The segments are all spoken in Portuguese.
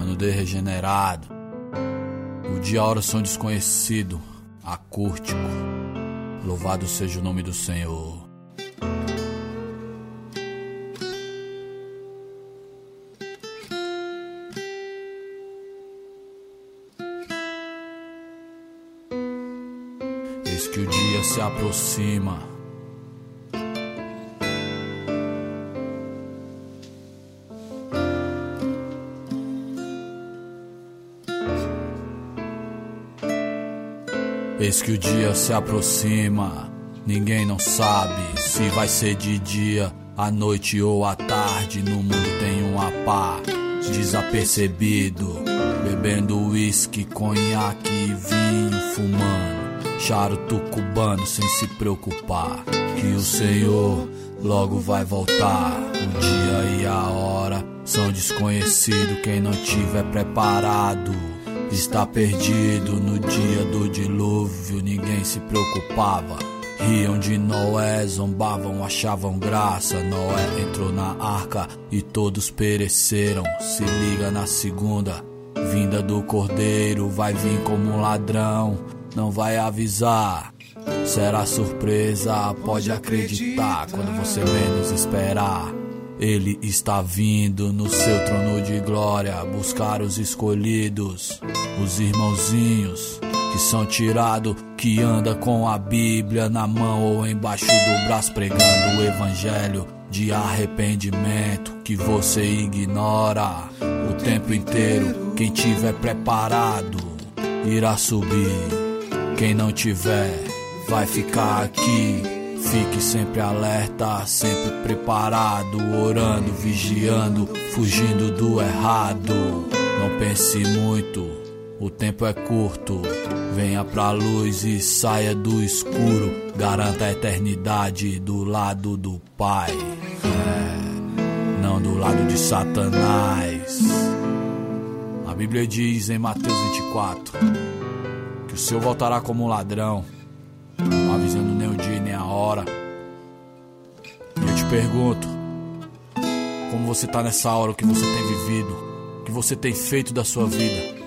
Mano D regenerado. O dia, a hora são desconhecido, acústico. Louvado seja o nome do Senhor. Eis que o dia se aproxima. Eis que o dia se aproxima. Ninguém não sabe se vai ser de dia, à noite ou à tarde. No mundo tem um pá desapercebido, bebendo uísque, conhaque e vinho, fumando charuto cubano sem se preocupar que o Senhor logo vai voltar. O dia e a hora são desconhecidos. Quem não tiver preparado está perdido. No dia do dilúvio ninguém se preocupava. Riam de Noé, zombavam, achavam graça. Noé entrou na arca e todos pereceram. Se liga na segunda vinda do Cordeiro. Vai vir como um ladrão, não vai avisar. Será surpresa, pode acreditar. Quando você menos esperar, Ele está vindo no seu trono de glória, buscar os escolhidos, os irmãozinhos que são tirados, que anda com a Bíblia na mão ou embaixo do braço, pregando o evangelho de arrependimento que você ignora o tempo inteiro. Quem tiver preparado irá subir, quem não tiver vai ficar aqui. Fique sempre alerta, sempre preparado, orando, vigiando, fugindo do errado. Não pense muito, o tempo é curto. Venha pra luz e saia do escuro. Garanta a eternidade do lado do Pai, não do lado de Satanás. A Bíblia diz em Mateus 24 que o Senhor voltará como um ladrão, não avisando nem o dia nem a hora. E eu te pergunto, como você tá nessa hora, o que você tem vivido, o que você tem feito da sua vida?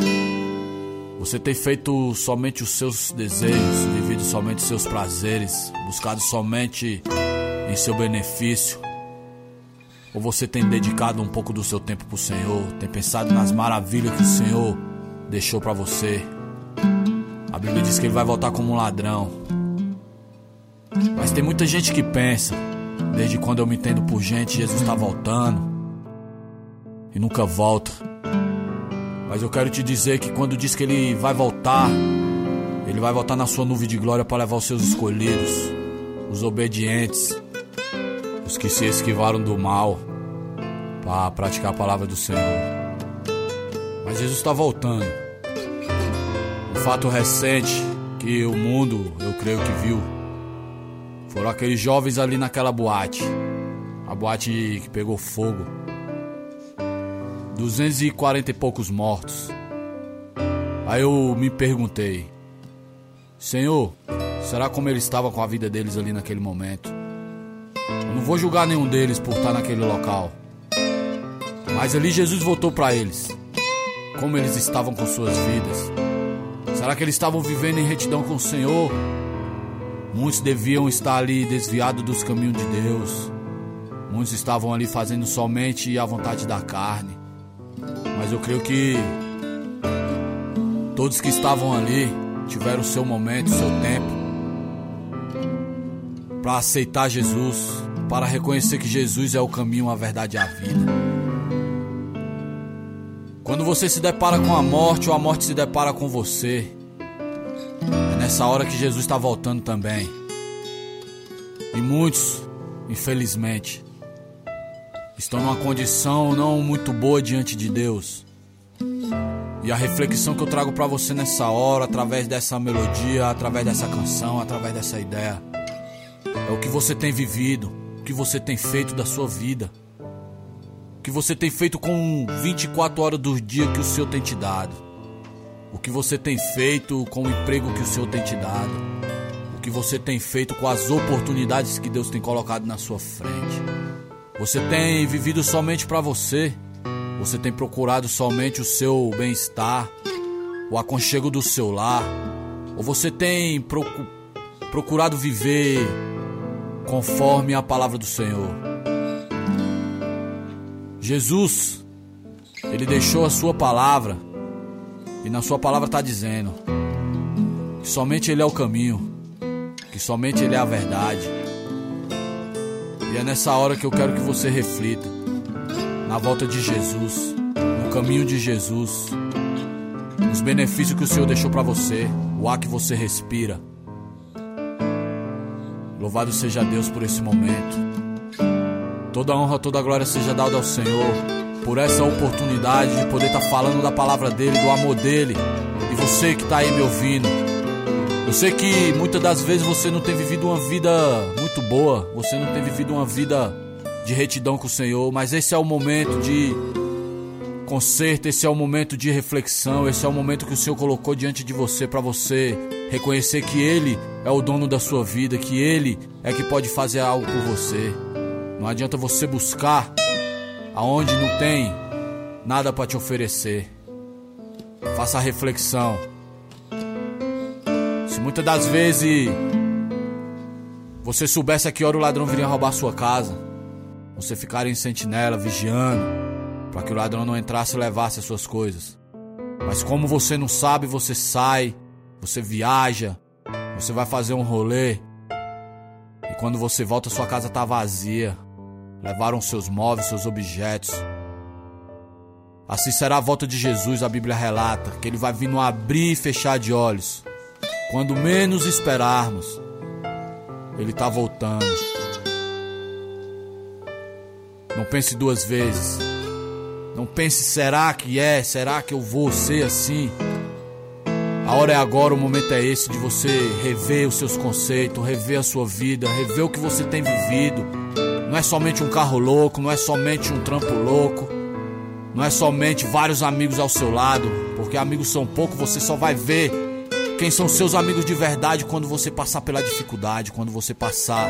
Você tem feito somente os seus desejos, vivido somente os seus prazeres, buscado somente em seu benefício? Ou você tem dedicado um pouco do seu tempo pro Senhor, tem pensado nas maravilhas que o Senhor deixou pra você? A Bíblia diz que Ele vai voltar como um ladrão. Mas tem muita gente que pensa, desde quando eu me entendo por gente, Jesus está voltando e nunca volta. Mas eu quero te dizer que quando diz que Ele vai voltar na sua nuvem de glória para levar os seus escolhidos, os obedientes, os que se esquivaram do mal, para praticar a palavra do Senhor. Mas Jesus está voltando. Um fato recente que o mundo, eu creio que viu, foram aqueles jovens ali naquela boate. A boate que pegou fogo. 240 e poucos mortos. Aí eu me perguntei: Senhor, será como eles estavam com a vida deles ali naquele momento? Eu não vou julgar nenhum deles por estar naquele local, mas ali Jesus voltou para eles. Como eles estavam com suas vidas? Será que eles estavam vivendo em retidão com o Senhor? Muitos deviam estar ali desviados dos caminhos de Deus. Muitos estavam ali fazendo somente a vontade da carne. Mas eu creio que todos que estavam ali tiveram o seu momento, o seu tempo para aceitar Jesus, para reconhecer que Jesus é o caminho, a verdade e a vida. Quando você se depara com a morte ou a morte se depara com você, é nessa hora que Jesus está voltando também. E muitos, infelizmente, estão numa condição não muito boa diante de Deus. E a reflexão que eu trago para você nessa hora, através dessa melodia, através dessa canção, através dessa ideia, é o que você tem vivido, o que você tem feito da sua vida, o que você tem feito com 24 horas do dia que o Senhor tem te dado, o que você tem feito com o emprego que o Senhor tem te dado, o que você tem feito com as oportunidades que Deus tem colocado na sua frente. Você tem vivido somente para você, Você tem procurado somente o seu bem-estar, o aconchego do seu lar? Ou você tem procurado viver conforme a palavra do Senhor? Jesus, Ele deixou a sua palavra, e na sua palavra está dizendo que somente Ele é o caminho, que somente Ele é a verdade. E é nessa hora que eu quero que você reflita na volta de Jesus, no caminho de Jesus, nos benefícios que o Senhor deixou para você, o ar que você respira. Louvado seja Deus por esse momento. Toda honra, toda glória seja dada ao Senhor por essa oportunidade de poder estar falando da palavra dele, do amor dele. E você que está aí me ouvindo, eu sei que muitas das vezes você não tem vivido uma vida muito boa, você não tem vivido uma vida de retidão com o Senhor, mas esse é o momento de conserto, esse é o momento de reflexão, esse é o momento que o Senhor colocou diante de você para você reconhecer que Ele é o dono da sua vida, que Ele é que pode fazer algo por você. Não adianta você buscar aonde não tem nada para te oferecer. Faça a reflexão. Se muitas das vezes você soubesse a que hora o ladrão viria roubar a sua casa, você ficaria em sentinela, vigiando, para que o ladrão não entrasse e levasse as suas coisas. Mas como você não sabe, você sai, você viaja, você vai fazer um rolê, e quando você volta, sua casa está vazia. Levaram seus móveis, seus objetos. Assim será a volta de Jesus. A Bíblia relata que Ele vai vir no abrir e fechar de olhos. Quando menos esperarmos, Ele está voltando. Não pense duas vezes. Não pense, será que eu vou ser assim? A hora é agora, o momento é esse de você rever os seus conceitos, rever a sua vida, rever o que você tem vivido. Não é somente um carro louco, não é somente um trampo louco, não é somente vários amigos ao seu lado, porque amigos são poucos. Você só vai ver quem são seus amigos de verdade quando você passar pela dificuldade, quando você passar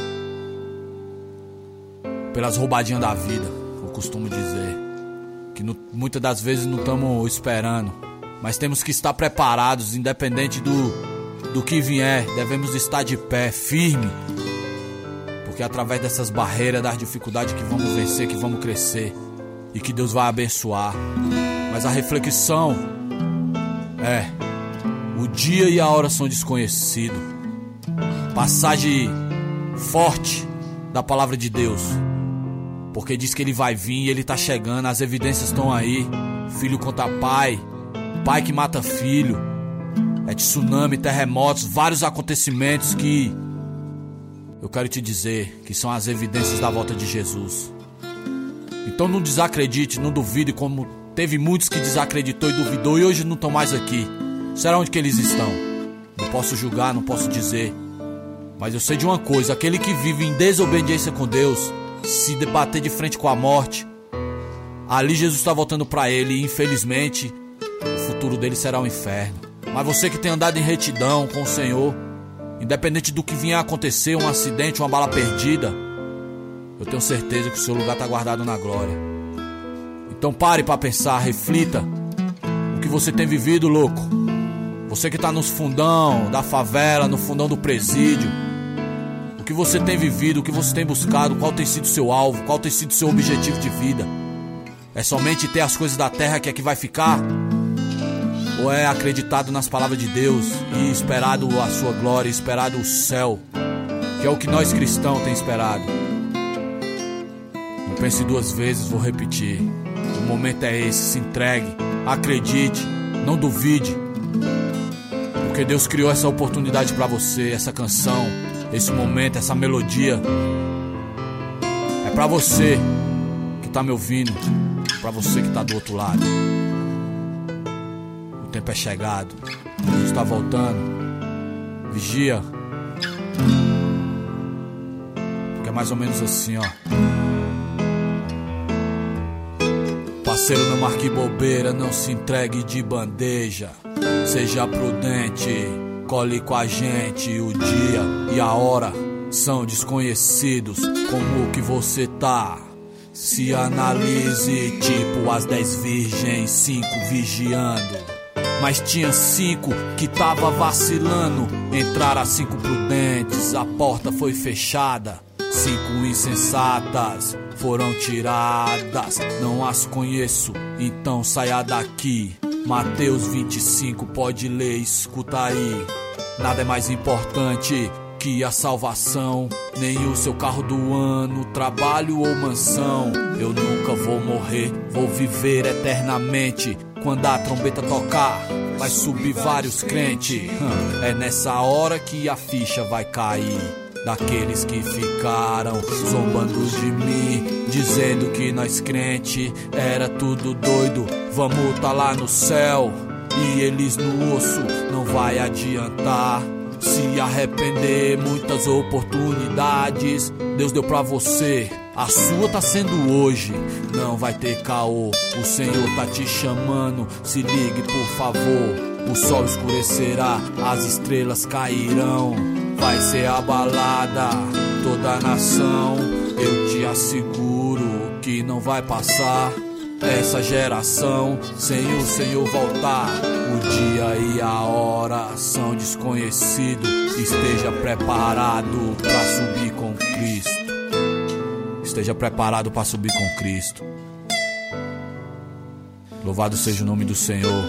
pelas roubadinhas da vida. Eu costumo dizer que muitas das vezes não estamos esperando, mas temos que estar preparados, independente do que vier. Devemos estar de pé, firme, porque através dessas barreiras, das dificuldades que vamos vencer, que vamos crescer e que Deus vai abençoar. Mas a reflexão é: o dia e a hora são desconhecidos. Passagem forte da palavra de Deus, porque diz que Ele vai vir e Ele está chegando. As evidências estão aí. Filho contra pai, pai que mata filho. É tsunami, terremotos, vários acontecimentos que eu quero te dizer que são as evidências da volta de Jesus. Então não desacredite, não duvide, como teve muitos que desacreditou e duvidou e hoje não estão mais aqui. Será onde que eles estão? Não posso julgar, não posso dizer, mas eu sei de uma coisa: aquele que vive em desobediência com Deus, se debater de frente com a morte, ali Jesus está voltando para ele, e infelizmente o futuro dele será um inferno. Mas você que tem andado em retidão com o Senhor, independente do que vier a acontecer, um acidente, uma bala perdida, eu tenho certeza que o seu lugar está guardado na glória. Então pare para pensar, reflita o que você tem vivido, louco. Você que está nos fundão da favela, no fundão do presídio, o que você tem vivido, o que você tem buscado, qual tem sido seu alvo, qual tem sido seu objetivo de vida? É somente ter as coisas da terra que é que vai ficar? Ou é acreditado nas palavras de Deus e esperado a sua glória, esperado o céu, que é o que nós cristãos temos esperado? Não pense duas vezes, vou repetir. O momento é esse, se entregue, acredite, não duvide, porque Deus criou essa oportunidade para você, essa canção, esse momento, essa melodia. É para você que tá me ouvindo, para você que tá do outro lado. O tempo é chegado, Jesus está voltando. Vigia, porque é mais ou menos assim, ó. Parceiro, não marque bobeira, não se entregue de bandeja. Seja prudente, cole com a gente. O dia e a hora são desconhecidos. Como que você tá? Se analise, tipo as 10 virgens, 5 vigiando. Mas tinha 5 que tava vacilando. Entraram as 5 prudentes, a porta foi fechada. 5 insensatas foram tiradas. Não as conheço, então saia daqui. Mateus 25, pode ler, escuta aí. Nada é mais importante que a salvação, nem o seu carro do ano, trabalho ou mansão. Eu nunca vou morrer, vou viver eternamente. Quando a trombeta tocar, vai subir vários crentes. É nessa hora que a ficha vai cair. Daqueles que ficaram zombando de mim, dizendo que nós crente era tudo doido. Vamos tá lá no céu e eles no osso, não vai adiantar se arrepender. Muitas oportunidades Deus deu pra você, a sua tá sendo hoje. Não vai ter caô, o Senhor tá te chamando. Se ligue por favor, o sol escurecerá, as estrelas cairão. Vai ser abalada toda a nação. Eu te asseguro que não vai passar essa geração sem o Senhor voltar. O dia e a hora são desconhecidos. Esteja preparado para subir com Cristo. Esteja preparado para subir com Cristo. Louvado seja o nome do Senhor.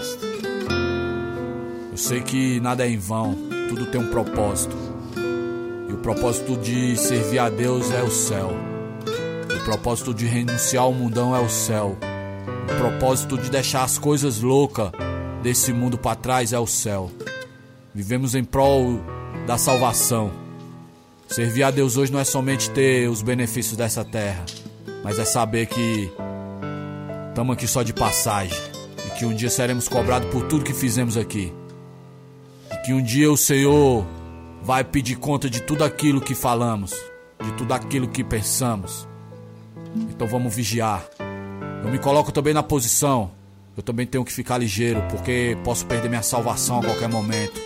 Eu sei que nada é em vão, tudo tem um propósito. E o propósito de servir a Deus é o céu. O propósito de renunciar ao mundão é o céu. O propósito de deixar as coisas loucas desse mundo para trás é o céu. Vivemos em prol da salvação. Servir a Deus hoje não é somente ter os benefícios dessa terra, mas é saber que estamos aqui só de passagem. E que um dia seremos cobrados por tudo que fizemos aqui. E que um dia o Senhor vai pedir conta de tudo aquilo que falamos, de tudo aquilo que pensamos. Então vamos vigiar. Eu me coloco também na posição. Eu também tenho que ficar ligeiro, porque posso perder minha salvação a qualquer momento.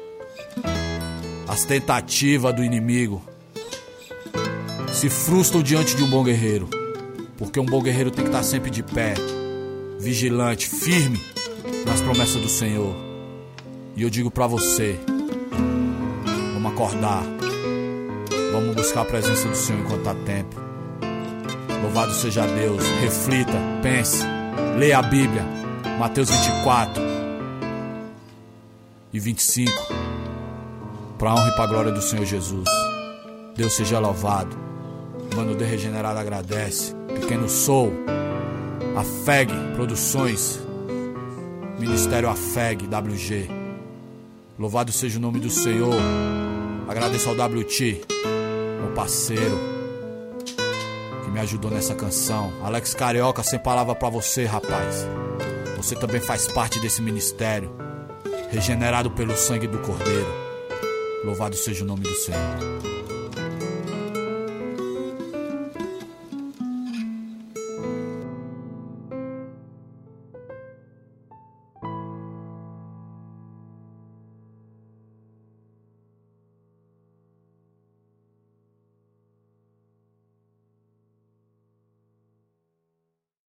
As tentativas do inimigo se frustram diante de um bom guerreiro, porque um bom guerreiro tem que estar sempre de pé, vigilante, firme nas promessas do Senhor. E eu digo pra você, vamos acordar, vamos buscar a presença do Senhor enquanto há tempo. Louvado seja Deus. Reflita, pense, leia a Bíblia, Mateus 24 e 25, para a honra e para a glória do Senhor Jesus. Deus seja louvado. Mano de Regenerado agradece. Pequeno Sou, AFEG Produções, Ministério AFEG WG. Louvado seja o nome do Senhor. Agradeço ao WT, meu parceiro, que me ajudou nessa canção. Alex Carioca, sem palavra pra você, rapaz. Você também faz parte desse ministério, regenerado pelo sangue do Cordeiro. Louvado seja o nome do Senhor.